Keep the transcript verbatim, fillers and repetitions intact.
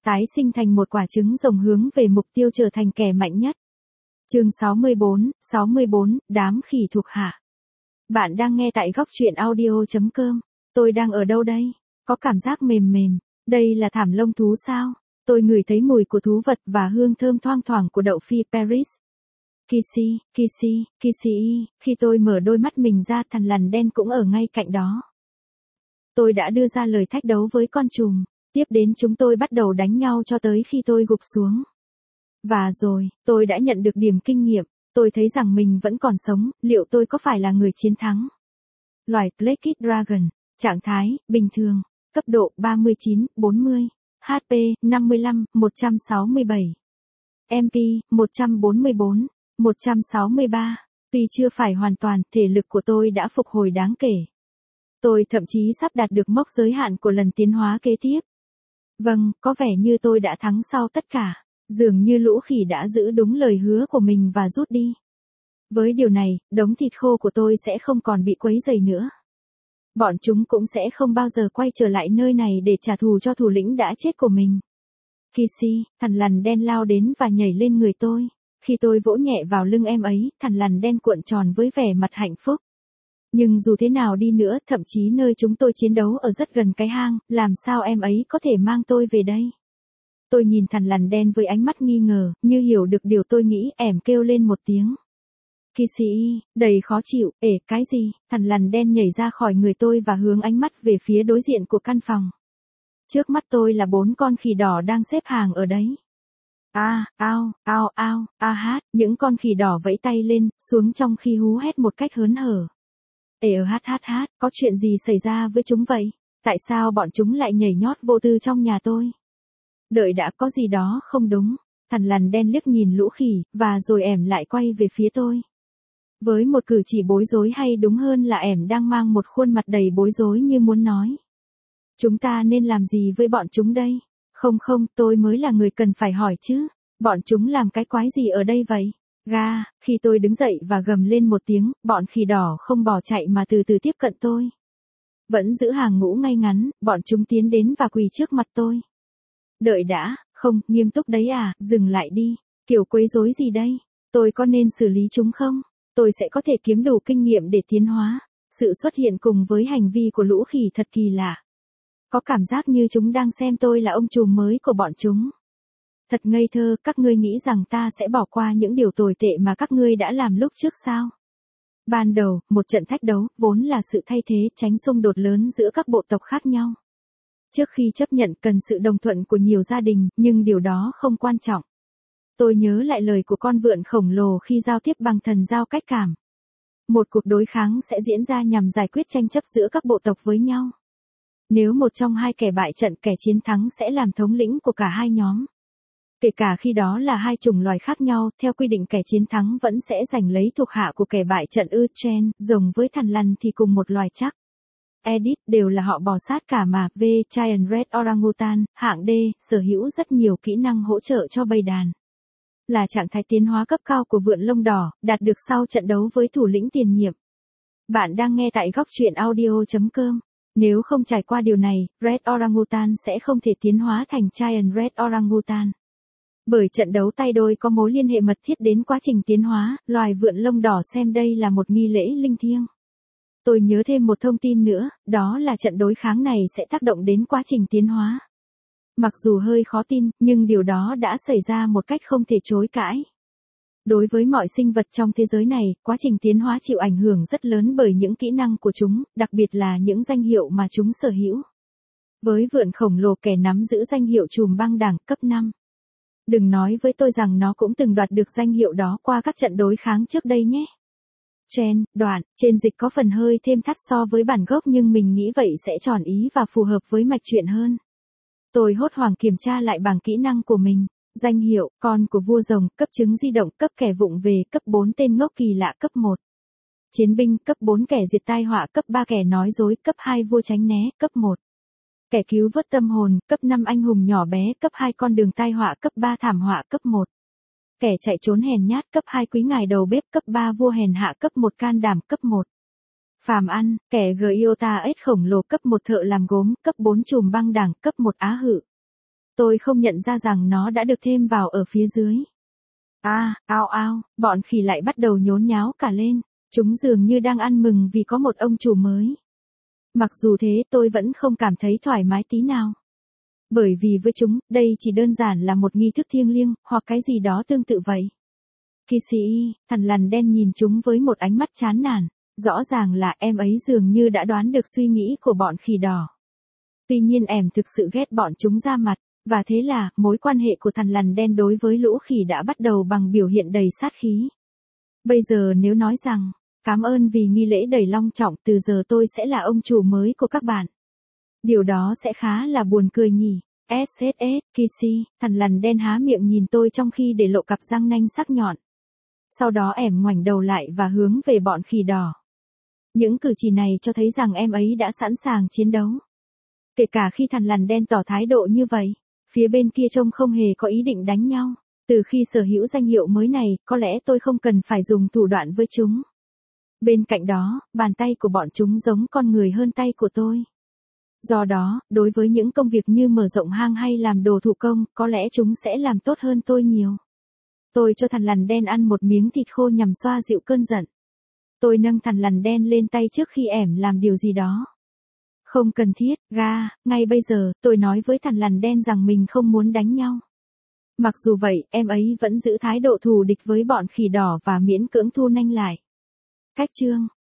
tái sinh thành một quả trứng rồng hướng về mục tiêu trở thành kẻ mạnh nhất. Chương sáu mươi bốn, sáu mươi bốn, đám khỉ thuộc hạ. Bạn đang nghe tại góc truyện audio chấm com. Tôi đang ở đâu đây? Có cảm giác mềm mềm. Đây là thảm lông thú sao? Tôi ngửi thấy mùi của thú vật và hương thơm thoang thoảng của đậu phi Paris. Kissy, Kissy, Kissy, khi tôi mở đôi mắt mình ra thằn lằn đen cũng ở ngay cạnh đó. Tôi đã đưa ra lời thách đấu với con trùm, tiếp đến chúng tôi bắt đầu đánh nhau cho tới khi tôi gục xuống. Và rồi, tôi đã nhận được điểm kinh nghiệm, tôi thấy rằng mình vẫn còn sống, liệu tôi có phải là người chiến thắng? Loài Plague Dragon, trạng thái, bình thường, cấp độ ba mươi chín, bốn mươi, hát pê, năm mươi lăm, một trăm sáu mươi bảy, em pê, một trăm bốn mươi bốn, một trăm sáu mươi ba, tuy chưa phải hoàn toàn, thể lực của tôi đã phục hồi đáng kể. Tôi thậm chí sắp đạt được mốc giới hạn của lần tiến hóa kế tiếp. Vâng, có vẻ như tôi đã thắng sau tất cả, dường như lũ khỉ đã giữ đúng lời hứa của mình và rút đi. Với điều này, đống thịt khô của tôi sẽ không còn bị quấy rầy nữa. Bọn chúng cũng sẽ không bao giờ quay trở lại nơi này để trả thù cho thủ lĩnh đã chết của mình. Kissy, thằn lằn đen lao đến và nhảy lên người tôi. Khi tôi vỗ nhẹ vào lưng em ấy, thằn lằn đen cuộn tròn với vẻ mặt hạnh phúc. Nhưng dù thế nào đi nữa, thậm chí nơi chúng tôi chiến đấu ở rất gần cái hang, làm sao em ấy có thể mang tôi về đây? Tôi nhìn thằn lằn đen với ánh mắt nghi ngờ, như hiểu được điều tôi nghĩ, ẻm kêu lên một tiếng. Kissy, đầy khó chịu, ể, cái gì? Thằn lằn đen nhảy ra khỏi người tôi và hướng ánh mắt về phía đối diện của căn phòng. Trước mắt tôi là bốn con khỉ đỏ đang xếp hàng ở đấy. A, ao, ao, ao, a hát, những con khỉ đỏ vẫy tay lên, xuống trong khi hú hét một cách hớn hở. Ê ơ hát hát hát, có chuyện gì xảy ra với chúng vậy? Tại sao bọn chúng lại nhảy nhót vô tư trong nhà tôi? Đợi đã, có gì đó không đúng. Thằn lằn đen liếc nhìn lũ khỉ, và rồi ẻm lại quay về phía tôi. Với một cử chỉ bối rối, hay đúng hơn là ẻm đang mang một khuôn mặt đầy bối rối như muốn nói. Chúng ta nên làm gì với bọn chúng đây? Không không, tôi mới là người cần phải hỏi chứ. Bọn chúng làm cái quái gì ở đây vậy? Ga, khi tôi đứng dậy và gầm lên một tiếng, bọn khỉ đỏ không bỏ chạy mà từ từ tiếp cận tôi. Vẫn giữ hàng ngũ ngay ngắn, bọn chúng tiến đến và quỳ trước mặt tôi. Đợi đã, không, nghiêm túc đấy à, dừng lại đi. Kiểu quấy rối gì đây? Tôi có nên xử lý chúng không? Tôi sẽ có thể kiếm đủ kinh nghiệm để tiến hóa. Sự xuất hiện cùng với hành vi của lũ khỉ thật kỳ lạ. Có cảm giác như chúng đang xem tôi là ông trùm mới của bọn chúng. Thật ngây thơ, các ngươi nghĩ rằng ta sẽ bỏ qua những điều tồi tệ mà các ngươi đã làm lúc trước sao? Ban đầu, một trận thách đấu, vốn là sự thay thế, tránh xung đột lớn giữa các bộ tộc khác nhau. Trước khi chấp nhận cần sự đồng thuận của nhiều gia đình, nhưng điều đó không quan trọng. Tôi nhớ lại lời của con vượn khổng lồ khi giao tiếp bằng thần giao cách cảm. Một cuộc đối kháng sẽ diễn ra nhằm giải quyết tranh chấp giữa các bộ tộc với nhau. Nếu một trong hai kẻ bại trận, kẻ chiến thắng sẽ làm thống lĩnh của cả hai nhóm. Kể cả khi đó là hai chủng loài khác nhau, theo quy định kẻ chiến thắng vẫn sẽ giành lấy thuộc hạ của kẻ bại trận. Ư Chen, rồng với thằn lằn thì cùng một loài chắc. Edit, đều là họ bò sát cả mà. V, Giant Red Orangutan, hạng D, sở hữu rất nhiều kỹ năng hỗ trợ cho bầy đàn. Là trạng thái tiến hóa cấp cao của vượn lông đỏ, đạt được sau trận đấu với thủ lĩnh tiền nhiệm. Bạn đang nghe tại góc truyện audio chấm com. Nếu không trải qua điều này, Red Orangutan sẽ không thể tiến hóa thành Giant Red Orangutan. Bởi trận đấu tay đôi có mối liên hệ mật thiết đến quá trình tiến hóa, loài vượn lông đỏ xem đây là một nghi lễ linh thiêng. Tôi nhớ thêm một thông tin nữa, đó là trận đối kháng này sẽ tác động đến quá trình tiến hóa. Mặc dù hơi khó tin, nhưng điều đó đã xảy ra một cách không thể chối cãi. Đối với mọi sinh vật trong thế giới này, quá trình tiến hóa chịu ảnh hưởng rất lớn bởi những kỹ năng của chúng, đặc biệt là những danh hiệu mà chúng sở hữu. Với vượn khổng lồ, kẻ nắm giữ danh hiệu trùm băng đảng cấp năm. Đừng nói với tôi rằng nó cũng từng đoạt được danh hiệu đó qua các trận đối kháng trước đây nhé. Chen, đoạn, trên dịch có phần hơi thêm thắt so với bản gốc, nhưng mình nghĩ vậy sẽ tròn ý và phù hợp với mạch truyện hơn. Tôi hốt hoảng kiểm tra lại bảng kỹ năng của mình. Danh hiệu, con của vua rồng, cấp trứng di động, cấp kẻ vụng về, cấp bốn tên ngốc kỳ lạ, cấp một. Chiến binh, cấp bốn kẻ diệt tai họa, cấp ba kẻ nói dối, cấp hai vua tránh né, cấp một. Kẻ cứu vớt tâm hồn, cấp năm anh hùng nhỏ bé, cấp hai con đường tai họa, cấp ba thảm họa, cấp một. Kẻ chạy trốn hèn nhát, cấp hai quý ngài đầu bếp, cấp ba vua hèn hạ, cấp một can đảm, cấp một. Phàm ăn, kẻ Giota ếch khổng lồ, cấp một thợ làm gốm, cấp bốn trùm băng đảng, cấp một á hự. Tôi không nhận ra rằng nó đã được thêm vào ở phía dưới. À, ao ao, bọn khỉ lại bắt đầu nhốn nháo cả lên. Chúng dường như đang ăn mừng vì có một ông chủ mới. Mặc dù thế tôi vẫn không cảm thấy thoải mái tí nào. Bởi vì với chúng, đây chỉ đơn giản là một nghi thức thiêng liêng, hoặc cái gì đó tương tự vậy. Kissy, thằn lằn đen nhìn chúng với một ánh mắt chán nản. Rõ ràng là em ấy dường như đã đoán được suy nghĩ của bọn khỉ đỏ. Tuy nhiên em thực sự ghét bọn chúng ra mặt, và thế là, mối quan hệ của thằn lằn đen đối với lũ khỉ đã bắt đầu bằng biểu hiện đầy sát khí. Bây giờ nếu nói rằng, cảm ơn vì nghi lễ đầy long trọng, từ giờ tôi sẽ là ông chủ mới của các bạn. Điều đó sẽ khá là buồn cười nhỉ. ét ét ét, Kissy, thằn lằn đen há miệng nhìn tôi trong khi để lộ cặp răng nanh sắc nhọn. Sau đó em ngoảnh đầu lại và hướng về bọn khỉ đỏ. Những cử chỉ này cho thấy rằng em ấy đã sẵn sàng chiến đấu. Kể cả khi thằn lằn đen tỏ thái độ như vậy, phía bên kia trông không hề có ý định đánh nhau. Từ khi sở hữu danh hiệu mới này, có lẽ tôi không cần phải dùng thủ đoạn với chúng. Bên cạnh đó, bàn tay của bọn chúng giống con người hơn tay của tôi. Do đó, đối với những công việc như mở rộng hang hay làm đồ thủ công, có lẽ chúng sẽ làm tốt hơn tôi nhiều. Tôi cho thằn lằn đen ăn một miếng thịt khô nhằm xoa dịu cơn giận. Tôi nâng thằn lằn đen lên tay trước khi ẻm làm điều gì đó. Không cần thiết, ga, ngay bây giờ, tôi nói với thằn lằn đen rằng mình không muốn đánh nhau. Mặc dù vậy, em ấy vẫn giữ thái độ thù địch với bọn khỉ đỏ và miễn cưỡng thu nanh lại. Cách chương